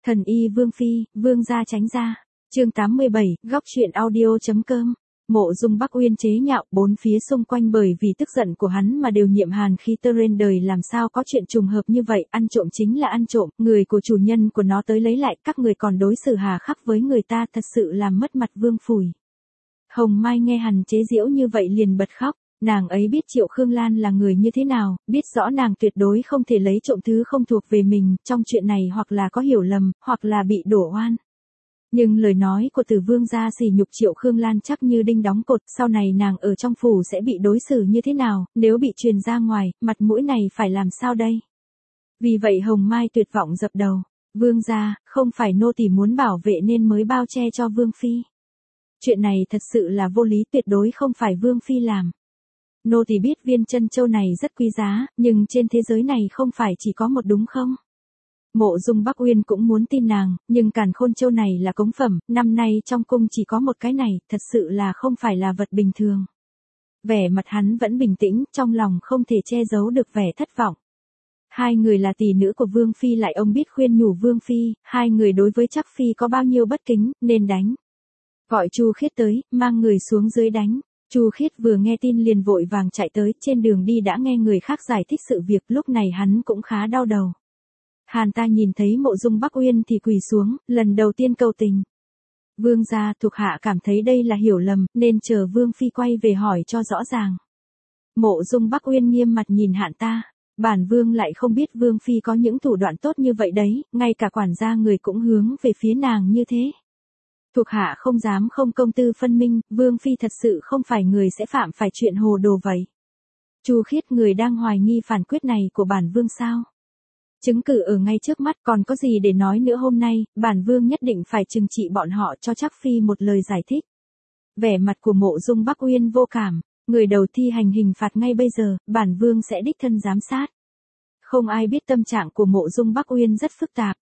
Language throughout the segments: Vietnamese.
Thần y Vương Phi, Vương gia tránh ra. Chương 87, góc truyện audio.com. Mộ Dung Bắc Uyên chế nhạo, bốn phía xung quanh bởi vì tức giận của hắn mà đều nhiễm hàn khi tơ rên đời, làm sao có chuyện trùng hợp như vậy, ăn trộm chính là ăn trộm, người của chủ nhân của nó tới lấy lại, các người còn đối xử hà khắc với người ta, thật sự làm mất mặt Vương Phủi. Hồng Mai nghe hắn chế giễu như vậy liền bật khóc. Nàng ấy biết Triệu Khương Lan là người như thế nào, biết rõ nàng tuyệt đối không thể lấy trộm thứ không thuộc về mình, trong chuyện này hoặc là có hiểu lầm, hoặc là bị đổ oan. Nhưng lời nói của Từ Vương gia sỉ nhục Triệu Khương Lan chắc như đinh đóng cột, sau này nàng ở trong phủ sẽ bị đối xử như thế nào, nếu bị truyền ra ngoài, mặt mũi này phải làm sao đây? Vì vậy Hồng Mai tuyệt vọng dập đầu, Vương gia, không phải nô tỳ muốn bảo vệ nên mới bao che cho Vương Phi. Chuyện này thật sự là vô lý, tuyệt đối không phải Vương Phi làm. Nô tỳ biết viên chân châu này rất quý giá, nhưng trên thế giới này không phải chỉ có một đúng không? Mộ Dung Bắc Uyên cũng muốn tin nàng, nhưng càn khôn châu này là cống phẩm, năm nay trong cung chỉ có một cái này, thật sự là không phải là vật bình thường. Vẻ mặt hắn vẫn bình tĩnh, trong lòng không thể che giấu được vẻ thất vọng. Hai người là tỷ nữ của Vương Phi, lại ông biết khuyên nhủ Vương Phi, hai người đối với Trác Phi có bao nhiêu bất kính, nên đánh. Gọi Chu Khiết tới, mang người xuống dưới đánh. Chu Khiết vừa nghe tin liền vội vàng chạy tới, trên đường đi đã nghe người khác giải thích sự việc, lúc này hắn cũng khá đau đầu. Hàn ta nhìn thấy Mộ Dung Bắc Uyên thì quỳ xuống, lần đầu tiên cầu tình. Vương gia, thuộc hạ cảm thấy đây là hiểu lầm, nên chờ Vương Phi quay về hỏi cho rõ ràng. Mộ Dung Bắc Uyên nghiêm mặt nhìn Hàn ta, bản Vương lại không biết Vương Phi có những thủ đoạn tốt như vậy đấy, ngay cả quản gia người cũng hướng về phía nàng như thế. Thuộc hạ không dám không công tư phân minh, Vương Phi thật sự không phải người sẽ phạm phải chuyện hồ đồ vậy. Chu Khiết, người đang hoài nghi phản quyết này của bản Vương sao? Chứng cứ ở ngay trước mắt, còn có gì để nói nữa, hôm nay, bản Vương nhất định phải trừng trị bọn họ, cho Trác Phi một lời giải thích. Vẻ mặt của Mộ Dung Bắc Uyên vô cảm, người đầu thi hành hình phạt ngay bây giờ, bản Vương sẽ đích thân giám sát. Không ai biết tâm trạng của Mộ Dung Bắc Uyên rất phức tạp.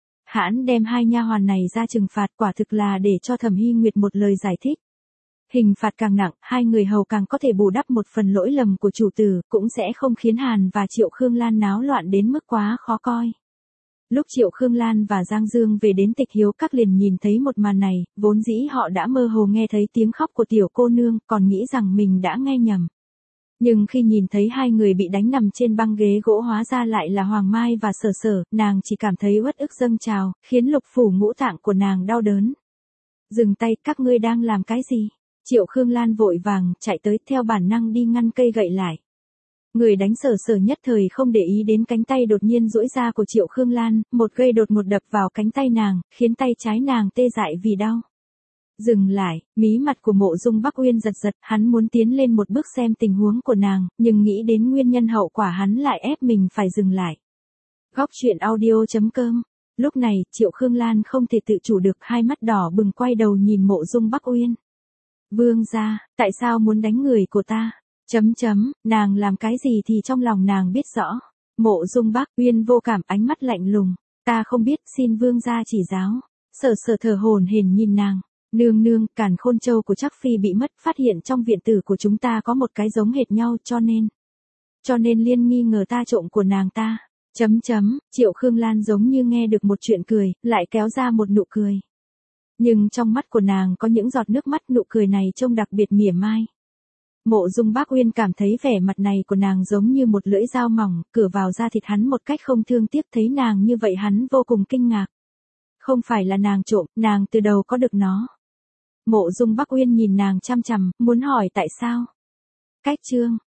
Hãn đem hai nha hoàn này ra trừng phạt, quả thực là để cho Thẩm Hy Nguyệt một lời giải thích. Hình phạt càng nặng, hai người hầu càng có thể bù đắp một phần lỗi lầm của chủ tử, cũng sẽ không khiến Hàn và Triệu Khương Lan náo loạn đến mức quá khó coi. Lúc Triệu Khương Lan và Giang Dương về đến Tịch Hiếu Các liền nhìn thấy một màn này, vốn dĩ họ đã mơ hồ nghe thấy tiếng khóc của tiểu cô nương, còn nghĩ rằng mình đã nghe nhầm. Nhưng khi nhìn thấy hai người bị đánh nằm trên băng ghế gỗ hóa ra lại là Hoàng Mai và Sở Sở, nàng chỉ cảm thấy uất ức dâng trào, khiến lục phủ ngũ tạng của nàng đau đớn. Dừng tay, các ngươi đang làm cái gì? Triệu Khương Lan vội vàng chạy tới, theo bản năng đi ngăn cây gậy lại. Người đánh Sở Sở nhất thời không để ý đến cánh tay đột nhiên duỗi ra của Triệu Khương Lan, một cây đột ngột đập vào cánh tay nàng, khiến tay trái nàng tê dại vì đau. Dừng lại, mí mặt của Mộ Dung Bắc Uyên giật giật, hắn muốn tiến lên một bước xem tình huống của nàng, nhưng nghĩ đến nguyên nhân hậu quả hắn lại ép mình phải dừng lại. Góc truyện audio.com. Lúc này, Triệu Khương Lan không thể tự chủ được, hai mắt đỏ bừng quay đầu nhìn Mộ Dung Bắc Uyên. Vương gia, tại sao muốn đánh người của ta? Nàng làm cái gì thì trong lòng nàng biết rõ. Mộ Dung Bắc Uyên vô cảm, ánh mắt lạnh lùng. Ta không biết, xin vương gia chỉ giáo. Sở Sở thở hổn hển nhìn nàng. Nương nương, càn khôn châu của Trác Phi bị mất, phát hiện trong viện tử của chúng ta có một cái giống hệt nhau, cho nên liên nghi ngờ ta trộm của nàng ta. Triệu Khương Lan giống như nghe được một chuyện cười, lại kéo ra một nụ cười. Nhưng trong mắt của nàng có những giọt nước mắt, nụ cười này trông đặc biệt mỉa mai. Mộ Dung Bắc Uyên cảm thấy vẻ mặt này của nàng giống như một lưỡi dao mỏng, cứa vào da thịt hắn một cách không thương tiếc, thấy nàng như vậy hắn vô cùng kinh ngạc. Không phải là nàng trộm, nàng từ đầu có được nó. Mộ Dung Bắc Uyên nhìn nàng chăm chằm, muốn hỏi tại sao. Cách chương